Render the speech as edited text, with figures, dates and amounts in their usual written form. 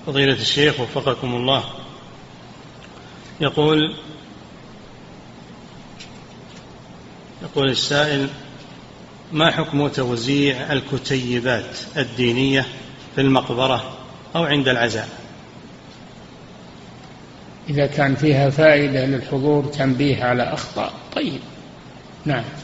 فضيلة الشيخ وفقكم الله، يقول السائل: ما حكم توزيع الكتيبات الدينية في المقبرة أو عند العزاء؟ إذا كان فيها فائدة للحضور، تنبيه على أخطاء، طيب، نعم.